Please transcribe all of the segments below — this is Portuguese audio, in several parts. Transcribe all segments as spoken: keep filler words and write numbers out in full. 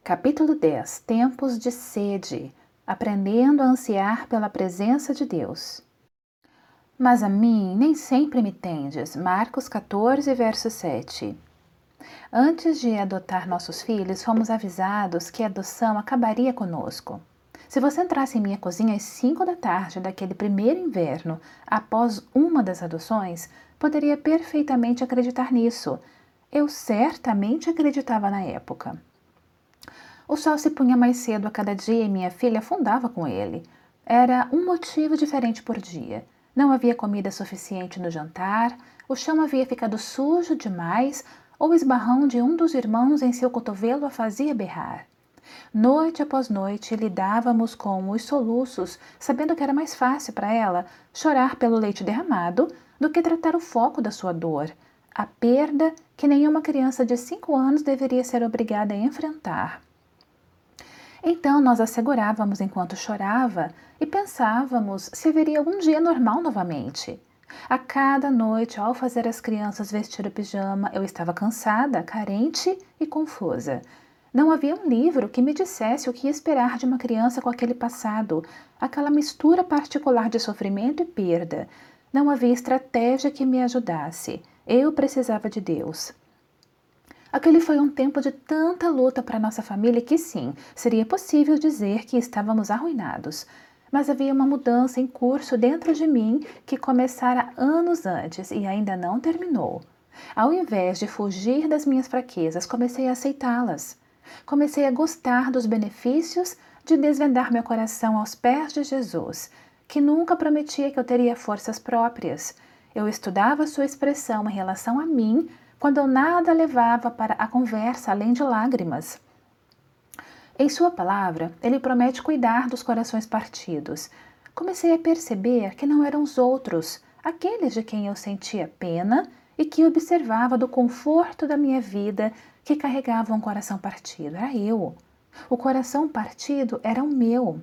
Capítulo dez. Tempos de sede, aprendendo a ansiar pela presença de Deus. Mas a mim nem sempre me tendes. Marcos quatorze, verso sete. Antes de adotar nossos filhos, fomos avisados que a adoção acabaria conosco. Se você entrasse em minha cozinha às cinco da tarde daquele primeiro inverno, após uma das adoções, poderia perfeitamente acreditar nisso. Eu certamente acreditava na época. O sol se punha mais cedo a cada dia e minha filha afundava com ele. Era um motivo diferente por dia. Não havia comida suficiente no jantar, o chão havia ficado sujo demais, ou o esbarrão de um dos irmãos em seu cotovelo a fazia berrar. Noite após noite lidávamos com os soluços, sabendo que era mais fácil para ela chorar pelo leite derramado do que tratar o foco da sua dor, a perda que nenhuma criança de cinco anos deveria ser obrigada a enfrentar. Então nós a segurávamos enquanto chorava e pensávamos se haveria algum dia normal novamente. A cada noite, ao fazer as crianças vestir o pijama, eu estava cansada, carente e confusa. Não havia um livro que me dissesse o que esperar de uma criança com aquele passado, aquela mistura particular de sofrimento e perda. Não havia estratégia que me ajudasse. Eu precisava de Deus. Aquele foi um tempo de tanta luta para nossa família que sim, seria possível dizer que estávamos arruinados. Mas havia uma mudança em curso dentro de mim que começara anos antes e ainda não terminou. Ao invés de fugir das minhas fraquezas, comecei a aceitá-las. Comecei a gostar dos benefícios de desvendar meu coração aos pés de Jesus, que nunca prometia que eu teria forças próprias. Eu estudava sua expressão em relação a mim, quando eu nada levava para a conversa além de lágrimas. Em sua palavra, ele promete cuidar dos corações partidos. Comecei a perceber que não eram os outros, aqueles de quem eu sentia pena e que observava do conforto da minha vida, que carregavam um coração partido. Era eu. O coração partido era o meu.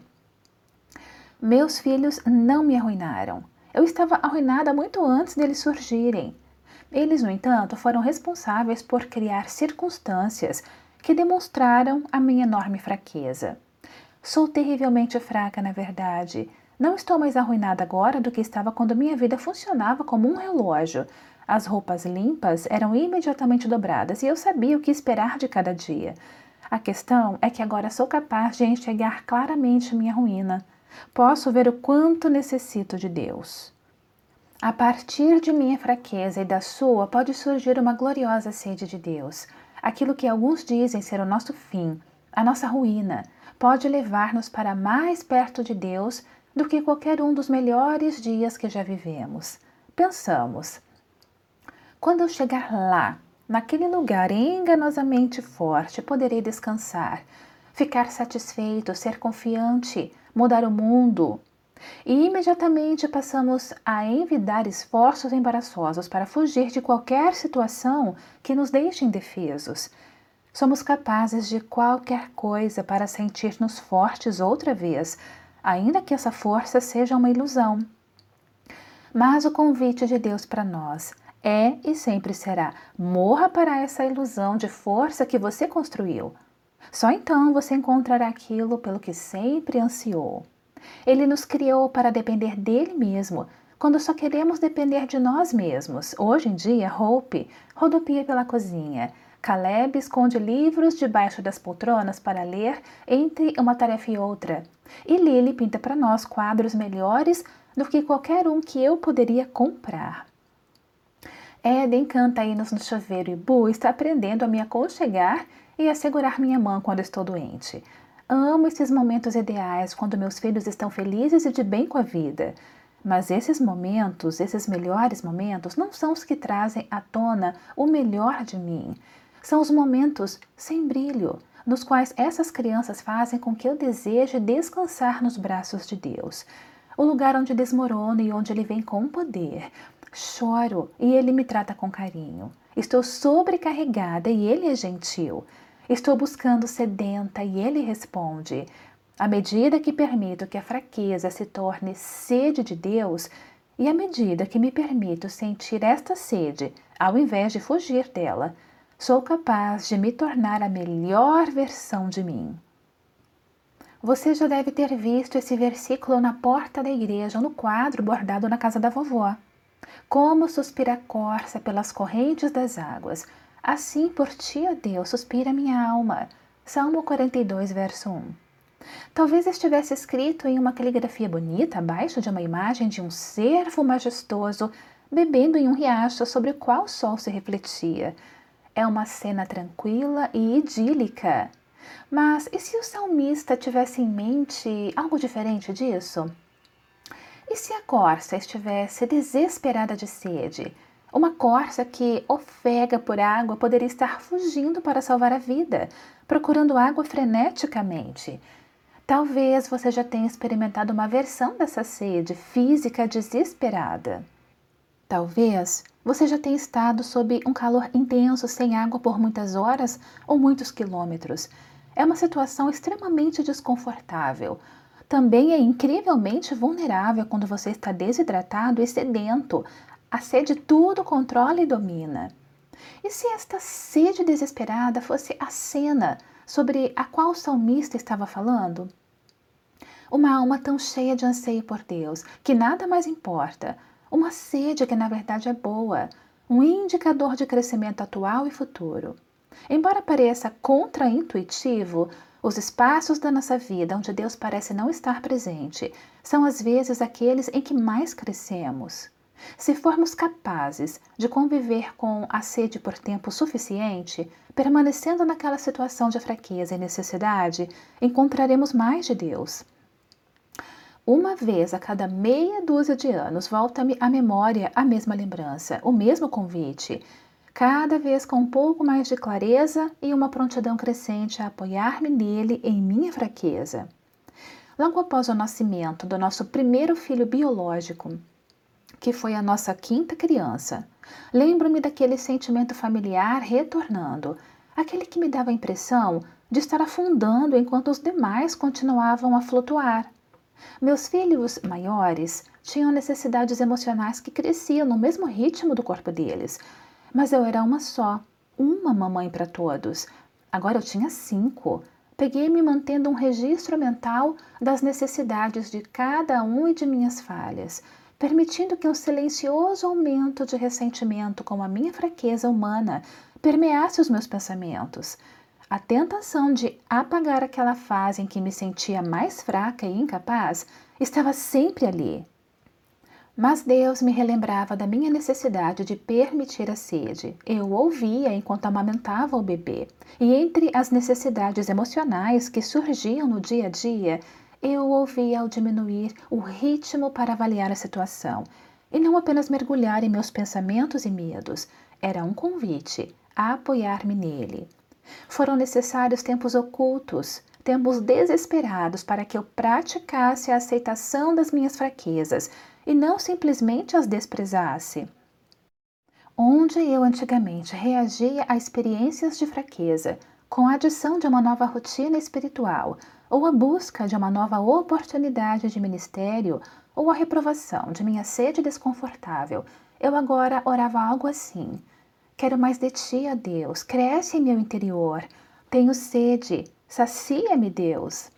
Meus filhos não me arruinaram. Eu estava arruinada muito antes deles surgirem. Eles, no entanto, foram responsáveis por criar circunstâncias que demonstraram a minha enorme fraqueza. Sou terrivelmente fraca, na verdade. Não estou mais arruinada agora do que estava quando minha vida funcionava como um relógio. As roupas limpas eram imediatamente dobradas e eu sabia o que esperar de cada dia. A questão é que agora sou capaz de enxergar claramente minha ruína. Posso ver o quanto necessito de Deus. A partir de minha fraqueza e da sua pode surgir uma gloriosa sede de Deus. Aquilo que alguns dizem ser o nosso fim, a nossa ruína, pode levar-nos para mais perto de Deus do que qualquer um dos melhores dias que já vivemos. Pensamos, quando eu chegar lá, naquele lugar enganosamente forte, poderei descansar, ficar satisfeito, ser confiante, mudar o mundo. E imediatamente passamos a envidar esforços embaraçosos para fugir de qualquer situação que nos deixe indefesos. Somos capazes de qualquer coisa para sentir-nos fortes outra vez, ainda que essa força seja uma ilusão. Mas o convite de Deus para nós é e sempre será: morra para essa ilusão de força que você construiu. Só então você encontrará aquilo pelo que sempre ansiou. Ele nos criou para depender dele mesmo, quando só queremos depender de nós mesmos. Hoje em dia, Hope rodopia pela cozinha. Caleb esconde livros debaixo das poltronas para ler entre uma tarefa e outra. E Lily pinta para nós quadros melhores do que qualquer um que eu poderia comprar. Eden canta hinos no chuveiro e Boo está aprendendo a me aconchegar e a segurar minha mão quando estou doente. Amo esses momentos ideais quando meus filhos estão felizes e de bem com a vida. Mas esses momentos, esses melhores momentos, não são os que trazem à tona o melhor de mim. São os momentos sem brilho, nos quais essas crianças fazem com que eu deseje descansar nos braços de Deus. O lugar onde desmorono e onde Ele vem com poder. Choro e Ele me trata com carinho. Estou sobrecarregada e Ele é gentil. Estou buscando sedenta e Ele responde. À medida que permito que a fraqueza se torne sede de Deus, e à medida que me permito sentir esta sede, ao invés de fugir dela, sou capaz de me tornar a melhor versão de mim. Você já deve ter visto esse versículo na porta da igreja ou no quadro bordado na casa da vovó. Como suspira a corça pelas correntes das águas, assim por ti, ó Deus, suspira minha alma. Salmo quarenta e dois, verso um. Talvez estivesse escrito em uma caligrafia bonita abaixo de uma imagem de um cervo majestoso bebendo em um riacho sobre o qual o sol se refletia. É uma cena tranquila e idílica. Mas e se o salmista tivesse em mente algo diferente disso? E se a corça estivesse desesperada de sede? Uma corça que ofega por água poderia estar fugindo para salvar a vida, procurando água freneticamente. Talvez você já tenha experimentado uma versão dessa sede física desesperada. Talvez você já tenha estado sob um calor intenso sem água por muitas horas ou muitos quilômetros. É uma situação extremamente desconfortável. Também é incrivelmente vulnerável quando você está desidratado e sedento. A sede tudo controla e domina. E se esta sede desesperada fosse a cena sobre a qual o salmista estava falando? Uma alma tão cheia de anseio por Deus, que nada mais importa. Uma sede que na verdade é boa, um indicador de crescimento atual e futuro. Embora pareça contraintuitivo, os espaços da nossa vida onde Deus parece não estar presente são às vezes aqueles em que mais crescemos. Se formos capazes de conviver com a sede por tempo suficiente, permanecendo naquela situação de fraqueza e necessidade, encontraremos mais de Deus. Uma vez a cada meia dúzia de anos volta-me à memória a mesma lembrança, o mesmo convite, cada vez com um pouco mais de clareza e uma prontidão crescente a apoiar-me nele em minha fraqueza. Logo após o nascimento do nosso primeiro filho biológico, que foi a nossa quinta criança, lembro-me daquele sentimento familiar retornando, aquele que me dava a impressão de estar afundando enquanto os demais continuavam a flutuar. Meus filhos maiores tinham necessidades emocionais que cresciam no mesmo ritmo do corpo deles, mas eu era uma só, uma mamãe para todos. Agora eu tinha cinco. Peguei-me mantendo um registro mental das necessidades de cada um e de minhas falhas, permitindo que um silencioso aumento de ressentimento com a minha fraqueza humana permeasse os meus pensamentos. A tentação de apagar aquela fase em que me sentia mais fraca e incapaz estava sempre ali. Mas Deus me relembrava da minha necessidade de permitir a sede. Eu ouvia enquanto amamentava o bebê. E entre as necessidades emocionais que surgiam no dia a dia, eu ouvia ao diminuir o ritmo para avaliar a situação. E não apenas mergulhar em meus pensamentos e medos. Era um convite a apoiar-me nele. Foram necessários tempos ocultos, tempos desesperados para que eu praticasse a aceitação das minhas fraquezas e não simplesmente as desprezasse. Onde eu antigamente reagia a experiências de fraqueza com a adição de uma nova rotina espiritual ou a busca de uma nova oportunidade de ministério ou a reprovação de minha sede desconfortável, eu agora orava algo assim: quero mais de ti, ó Deus, cresce em meu interior, tenho sede, sacia-me, Deus.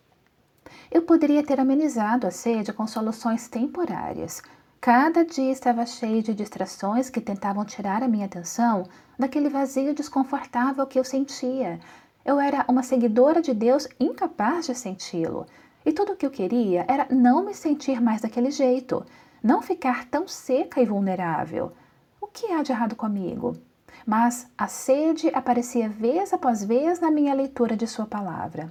Eu poderia ter amenizado a sede com soluções temporárias. Cada dia estava cheio de distrações que tentavam tirar a minha atenção daquele vazio desconfortável que eu sentia. Eu era uma seguidora de Deus incapaz de senti-lo. E tudo o que eu queria era não me sentir mais daquele jeito, não ficar tão seca e vulnerável. O que há de errado comigo? Mas a sede aparecia vez após vez na minha leitura de sua palavra.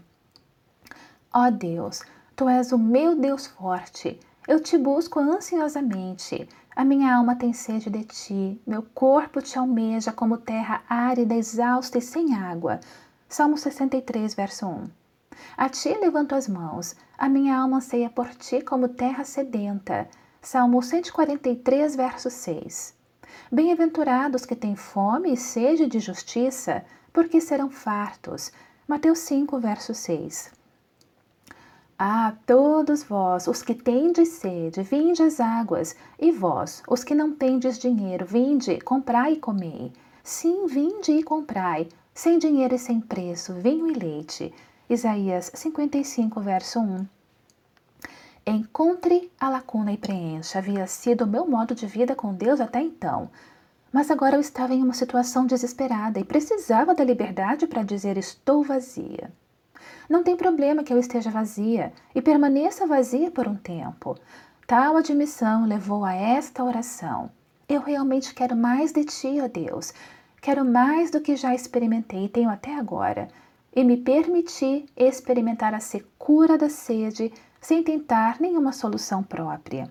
Ó Deus, Tu és o meu Deus forte. Eu te busco ansiosamente. A minha alma tem sede de Ti. Meu corpo te almeja como terra árida, exausta e sem água. Salmo sessenta e três, verso um. A Ti levanto as mãos. A minha alma anseia por Ti como terra sedenta. Salmo cento e quarenta e três, verso seis. Bem-aventurados que têm fome e sede de justiça, porque serão fartos. Mateus cinco, verso seis. Ah, todos vós, os que tendes sede, vinde às águas, e vós, os que não tendes dinheiro, vinde, comprai e comei. Sim, vinde e comprai, sem dinheiro e sem preço, vinho e leite. Isaías cinquenta e cinco, verso um. Encontre a lacuna e preencha. Havia sido o meu modo de vida com Deus até então. Mas agora eu estava em uma situação desesperada e precisava da liberdade para dizer estou vazia. Não tem problema que eu esteja vazia e permaneça vazia por um tempo. Tal admissão levou a esta oração. Eu realmente quero mais de ti, ó Deus. Quero mais do que já experimentei e tenho até agora. E me permitir experimentar a secura da sede sem tentar nenhuma solução própria.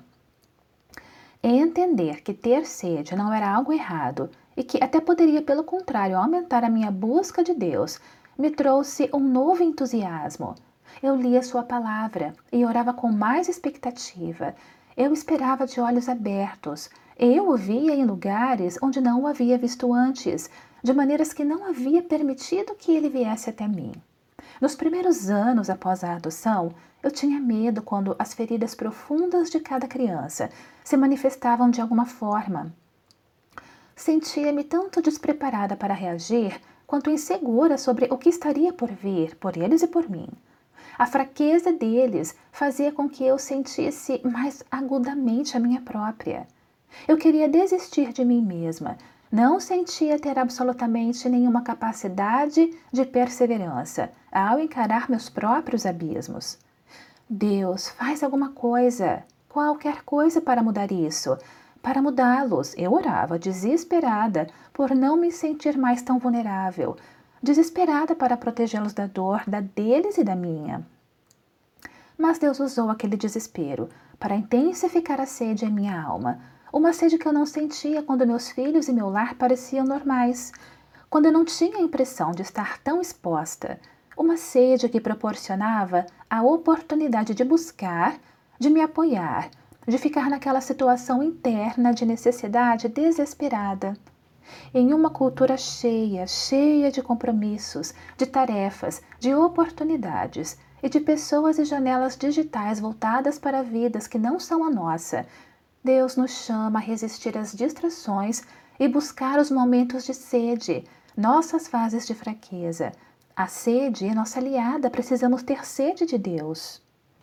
Entender que ter sede não era algo errado e que até poderia, pelo contrário, aumentar a minha busca de Deus, me trouxe um novo entusiasmo. Eu lia sua palavra e orava com mais expectativa. Eu esperava de olhos abertos. Eu o via em lugares onde não o havia visto antes, de maneiras que não havia permitido que ele viesse até mim. Nos primeiros anos após a adoção, eu tinha medo quando as feridas profundas de cada criança se manifestavam de alguma forma. Sentia-me tanto despreparada para reagir, quanto insegura sobre o que estaria por vir, por eles e por mim. A fraqueza deles fazia com que eu sentisse mais agudamente a minha própria. Eu queria desistir de mim mesma. Não sentia ter absolutamente nenhuma capacidade de perseverança ao encarar meus próprios abismos. Deus, faz alguma coisa, qualquer coisa para mudar isso, para mudá-los. Eu orava, desesperada, por não me sentir mais tão vulnerável, desesperada para protegê-los da dor, da deles e da minha. Mas Deus usou aquele desespero para intensificar a sede em minha alma, uma sede que eu não sentia quando meus filhos e meu lar pareciam normais, quando eu não tinha a impressão de estar tão exposta, uma sede que proporcionava a oportunidade de buscar, de me apoiar, de ficar naquela situação interna de necessidade desesperada. Em uma cultura cheia, cheia de compromissos, de tarefas, de oportunidades e de pessoas e janelas digitais voltadas para vidas que não são a nossa, Deus nos chama a resistir às distrações e buscar os momentos de sede, nossas fases de fraqueza. A sede é nossa aliada, precisamos ter sede de Deus.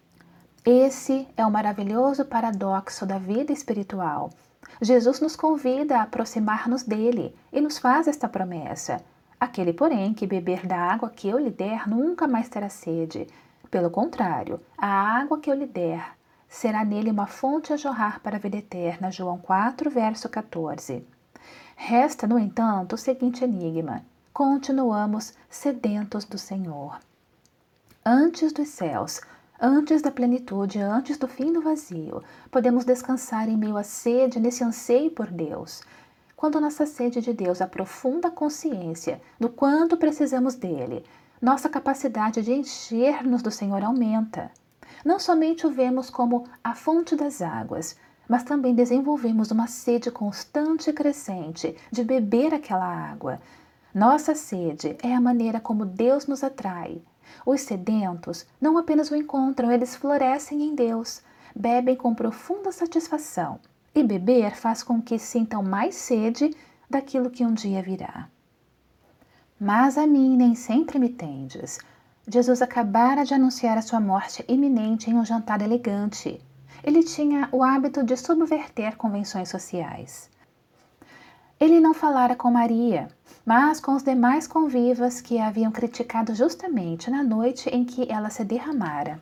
Esse é o maravilhoso paradoxo da vida espiritual. Jesus nos convida a aproximar-nos dele e nos faz esta promessa. Aquele, porém, que beber da água que eu lhe der nunca mais terá sede. Pelo contrário, a água que eu lhe der será nele uma fonte a jorrar para a vida eterna. João quatro, verso quatorze. Resta, no entanto, o seguinte enigma. Continuamos sedentos do Senhor. Antes dos céus, antes da plenitude, antes do fim do vazio, podemos descansar em meio à sede, nesse anseio por Deus. Quando nossa sede de Deus aprofunda a consciência do quanto precisamos dele, nossa capacidade de encher-nos do Senhor aumenta. Não somente o vemos como a fonte das águas, mas também desenvolvemos uma sede constante e crescente de beber aquela água. Nossa sede é a maneira como Deus nos atrai. Os sedentos não apenas o encontram, eles florescem em Deus, bebem com profunda satisfação. E beber faz com que sintam mais sede daquilo que um dia virá. Mas a mim nem sempre me tendes. Jesus acabara de anunciar a sua morte iminente em um jantar elegante. Ele tinha o hábito de subverter convenções sociais. Ele não falara com Maria, mas com os demais convivas que a haviam criticado justamente na noite em que ela se derramara.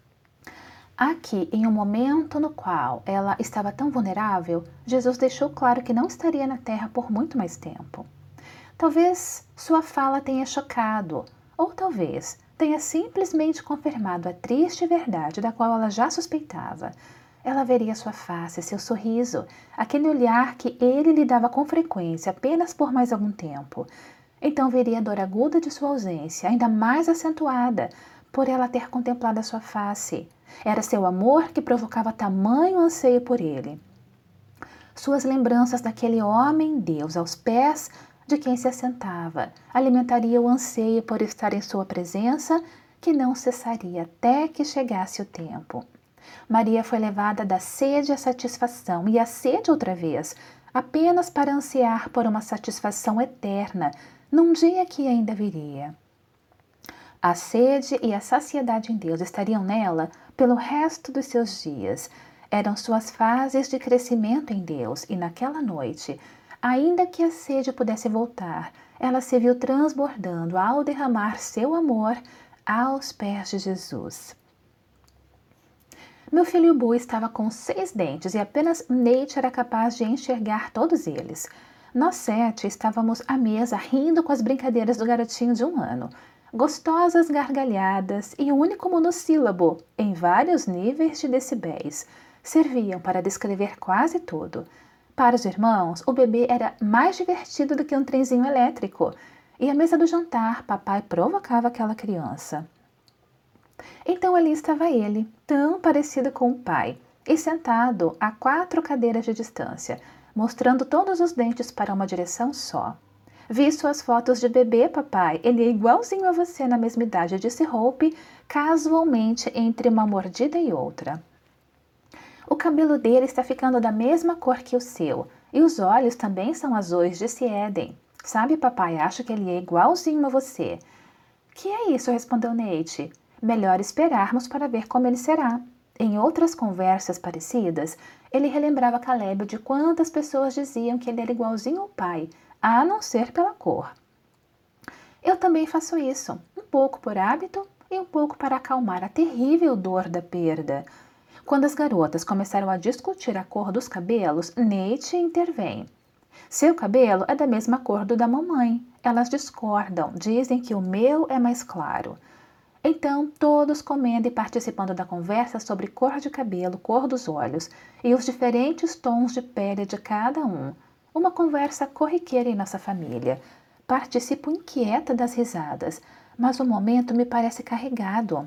Aqui, em um momento no qual ela estava tão vulnerável, Jesus deixou claro que não estaria na terra por muito mais tempo. Talvez sua fala tenha chocado, ou talvez tenha simplesmente confirmado a triste verdade da qual ela já suspeitava. Ela veria sua face, seu sorriso, aquele olhar que ele lhe dava com frequência apenas por mais algum tempo. Então veria a dor aguda de sua ausência, ainda mais acentuada, por ela ter contemplado a sua face. Era seu amor que provocava tamanho anseio por ele. Suas lembranças daquele homem-deus aos pés de quem se assentava alimentaria o anseio por estar em sua presença, que não cessaria até que chegasse o tempo. Maria foi levada da sede à satisfação e à sede outra vez, apenas para ansiar por uma satisfação eterna, num dia que ainda viria. A sede e a saciedade em Deus estariam nela pelo resto dos seus dias. Eram suas fases de crescimento em Deus, e naquela noite, ainda que a sede pudesse voltar, ela se viu transbordando ao derramar seu amor aos pés de Jesus. Meu filho Boo estava com seis dentes e apenas Nate era capaz de enxergar todos eles. Nós sete estávamos à mesa rindo com as brincadeiras do garotinho de um ano. Gostosas gargalhadas e o único monossílabo, em vários níveis de decibéis, serviam para descrever quase tudo. Para os irmãos, o bebê era mais divertido do que um trenzinho elétrico, e à mesa do jantar, papai provocava aquela criança. Então ali estava ele, tão parecido com o pai, e sentado a quatro cadeiras de distância, mostrando todos os dentes para uma direção só. Vi suas fotos de bebê, papai. Ele é igualzinho a você na mesma idade, disse Hope, casualmente entre uma mordida e outra. O cabelo dele está ficando da mesma cor que o seu, e os olhos também são azuis, disse Eden. Sabe, papai, acho que ele é igualzinho a você. Que é isso? Respondeu Nate. Melhor esperarmos para ver como ele será. Em outras conversas parecidas, ele relembrava Caleb de quantas pessoas diziam que ele era igualzinho ao pai, a não ser pela cor. Eu também faço isso, um pouco por hábito e um pouco para acalmar a terrível dor da perda. Quando as garotas começaram a discutir a cor dos cabelos, Nate intervém. Seu cabelo é da mesma cor do da mamãe. Elas discordam, dizem que o meu é mais claro. Então, todos comendo e participando da conversa sobre cor de cabelo, cor dos olhos e os diferentes tons de pele de cada um. Uma conversa corriqueira em nossa família. Participo inquieta das risadas, mas o momento me parece carregado.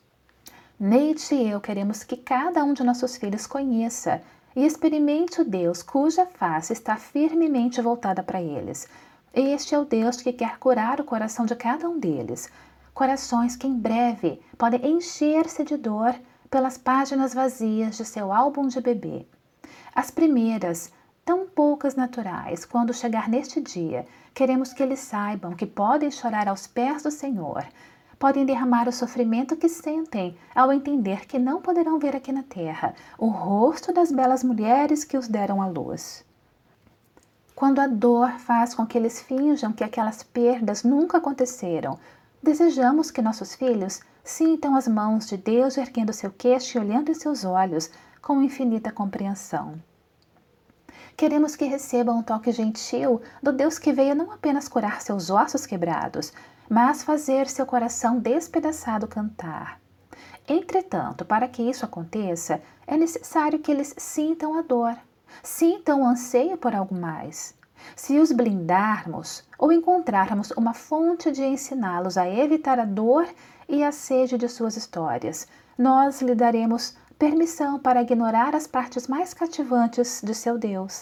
Nate e eu queremos que cada um de nossos filhos conheça e experimente o Deus cuja face está firmemente voltada para eles. Este é o Deus que quer curar o coração de cada um deles. Corações que em breve podem encher-se de dor pelas páginas vazias de seu álbum de bebê. As primeiras, tão poucas naturais, quando chegar neste dia, queremos que eles saibam que podem chorar aos pés do Senhor, podem derramar o sofrimento que sentem ao entender que não poderão ver aqui na terra o rosto das belas mulheres que os deram à luz. Quando a dor faz com que eles finjam que aquelas perdas nunca aconteceram, desejamos que nossos filhos sintam as mãos de Deus erguendo seu queixo e olhando em seus olhos com infinita compreensão. Queremos que recebam um toque gentil do Deus que veio não apenas curar seus ossos quebrados, mas fazer seu coração despedaçado cantar. Entretanto, para que isso aconteça, é necessário que eles sintam a dor, sintam o anseio por algo mais. Se os blindarmos ou encontrarmos uma fonte de ensiná-los a evitar a dor e a sede de suas histórias, nós lhe daremos permissão para ignorar as partes mais cativantes de seu Deus.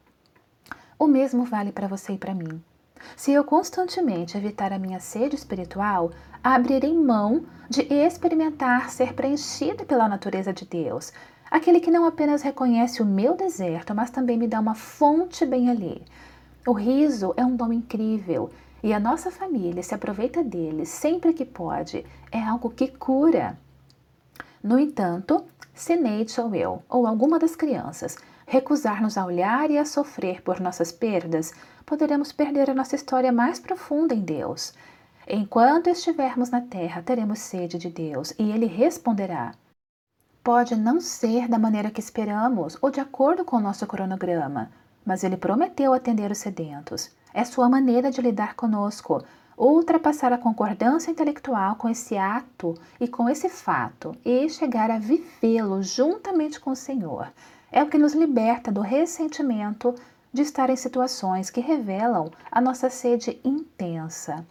O mesmo vale para você e para mim. Se eu constantemente evitar a minha sede espiritual, abrirei mão de experimentar ser preenchida pela natureza de Deus, aquele que não apenas reconhece o meu deserto, mas também me dá uma fonte bem ali. O riso é um dom incrível e a nossa família se aproveita dele sempre que pode. É algo que cura. No entanto, se Nate ou eu, ou alguma das crianças, recusar-nos a olhar e a sofrer por nossas perdas, poderemos perder a nossa história mais profunda em Deus. Enquanto estivermos na terra, teremos sede de Deus e Ele responderá. Pode não ser da maneira que esperamos ou de acordo com o nosso cronograma, mas Ele prometeu atender os sedentos. É sua maneira de lidar conosco, ultrapassar a concordância intelectual com esse ato e com esse fato e chegar a vivê-lo juntamente com o Senhor. É o que nos liberta do ressentimento de estar em situações que revelam a nossa sede intensa.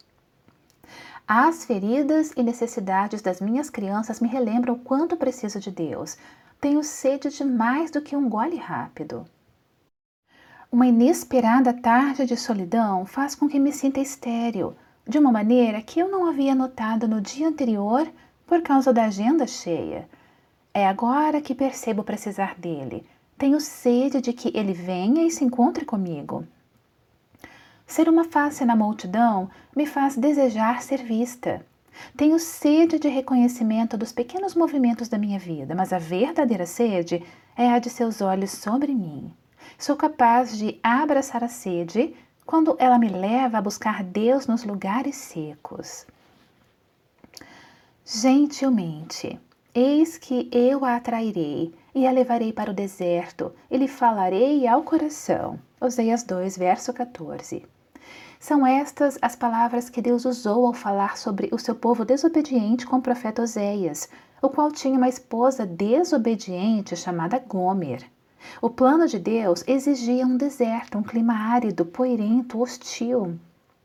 As feridas e necessidades das minhas crianças me relembram o quanto preciso de Deus. Tenho sede de mais do que um gole rápido. Uma inesperada tarde de solidão faz com que me sinta estéril, de uma maneira que eu não havia notado no dia anterior por causa da agenda cheia. É agora que percebo precisar dele, Tenho sede de que ele venha e se encontre comigo. Ser uma face na multidão me faz desejar ser vista. Tenho sede de reconhecimento dos pequenos movimentos da minha vida, mas a verdadeira sede é a de seus olhos sobre mim. Sou capaz de abraçar a sede quando ela me leva a buscar Deus nos lugares secos. Gentilmente, eis que eu a atrairei e a levarei para o deserto e lhe falarei ao coração. Oséias dois, verso quatorze. São estas as palavras que Deus usou ao falar sobre o seu povo desobediente com o profeta Oséias, o qual tinha uma esposa desobediente chamada Gomer. O plano de Deus exigia um deserto, um clima árido, poeirento, hostil.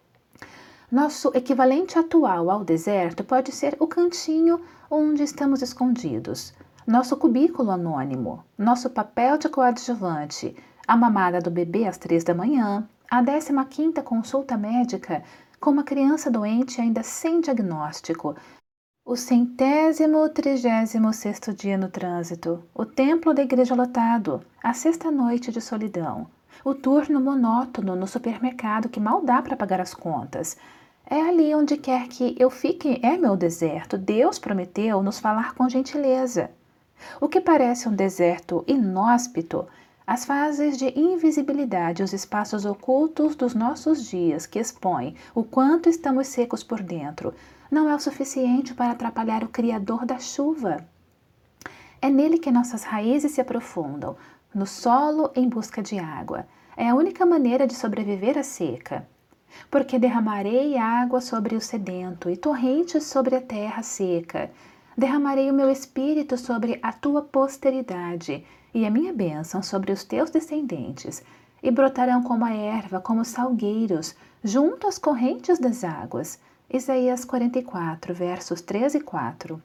Nosso equivalente atual ao deserto pode ser o cantinho onde estamos escondidos, nosso cubículo anônimo, nosso papel de coadjuvante, a mamada do bebê às três da manhã, a décima quinta consulta médica com uma criança doente ainda sem diagnóstico, o centésimo trigésimo sexto dia no trânsito, o templo da igreja lotado, a sexta noite de solidão, o turno monótono no supermercado que mal dá para pagar as contas. É ali onde quer que eu fique, é meu deserto. Deus prometeu nos falar com gentileza. O que parece um deserto inóspito, as fases de invisibilidade, os espaços ocultos dos nossos dias que expõem o quanto estamos secos por dentro, não é o suficiente para atrapalhar o Criador da chuva. É nele que nossas raízes se aprofundam, no solo em busca de água. É a única maneira de sobreviver à seca. Porque derramarei água sobre o sedento e torrentes sobre a terra seca. Derramarei o meu espírito sobre a tua posteridade e a minha bênção sobre os teus descendentes, e brotarão como a erva, como salgueiros, junto às correntes das águas. Isaías quarenta e quatro, versos três e quatro.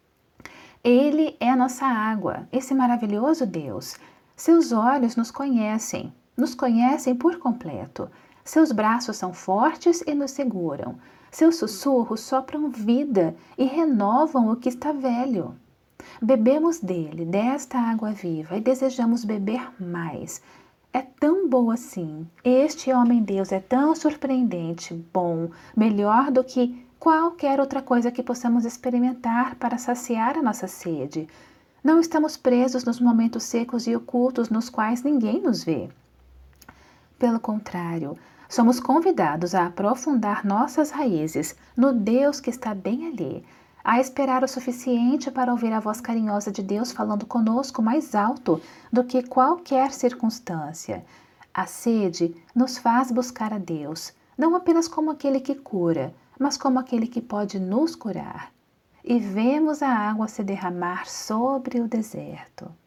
Ele é a nossa água, esse maravilhoso Deus. Seus olhos nos conhecem, nos conhecem por completo. Seus braços são fortes e nos seguram. Seus sussurros sopram vida e renovam o que está velho. Bebemos dele, desta água viva, e desejamos beber mais. É tão boa assim. Este homem-deus é tão surpreendente, bom, melhor do que qualquer outra coisa que possamos experimentar para saciar a nossa sede. Não estamos presos nos momentos secos e ocultos nos quais ninguém nos vê. Pelo contrário, somos convidados a aprofundar nossas raízes no Deus que está bem ali, a esperar o suficiente para ouvir a voz carinhosa de Deus falando conosco mais alto do que qualquer circunstância. A sede nos faz buscar a Deus, não apenas como aquele que cura, mas como aquele que pode nos curar. E vemos a água se derramar sobre o deserto.